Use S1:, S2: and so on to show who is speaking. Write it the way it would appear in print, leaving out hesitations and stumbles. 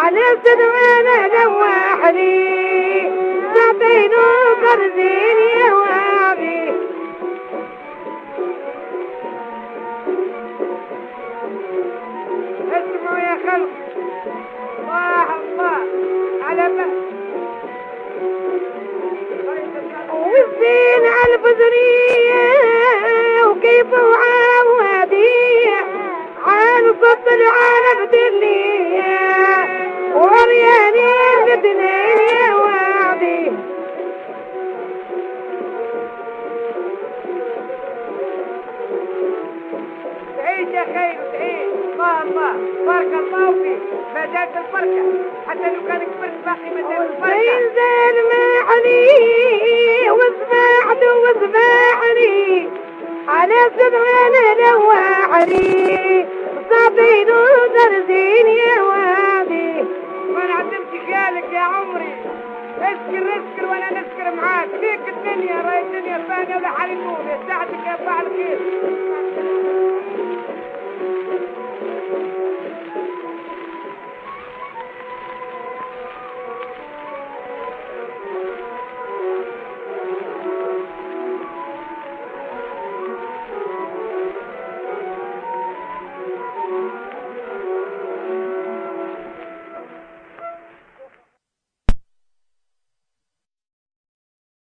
S1: على سدوانا نواحلي سعطينو قرزين يا وابي اسمعوا يا خلق الله على والزين على البدرية وكيف وعوادية عن صوت العالم دلية ورياني بدنية وعدي تعيش يا خير تعيش الله بارك الله فيك ما جات البركة حتى لو كان كبرت باقي ما جات البركة زين ما علي واسمعني على سبعنا نواعري صابين ودرزين يا وادي ما نعدمش خيالك يا عمري اسكر وانا نسكر معاك فيك الدنيا راي الدنيا فانية ولا حال النور يساعدك يا فاعل خير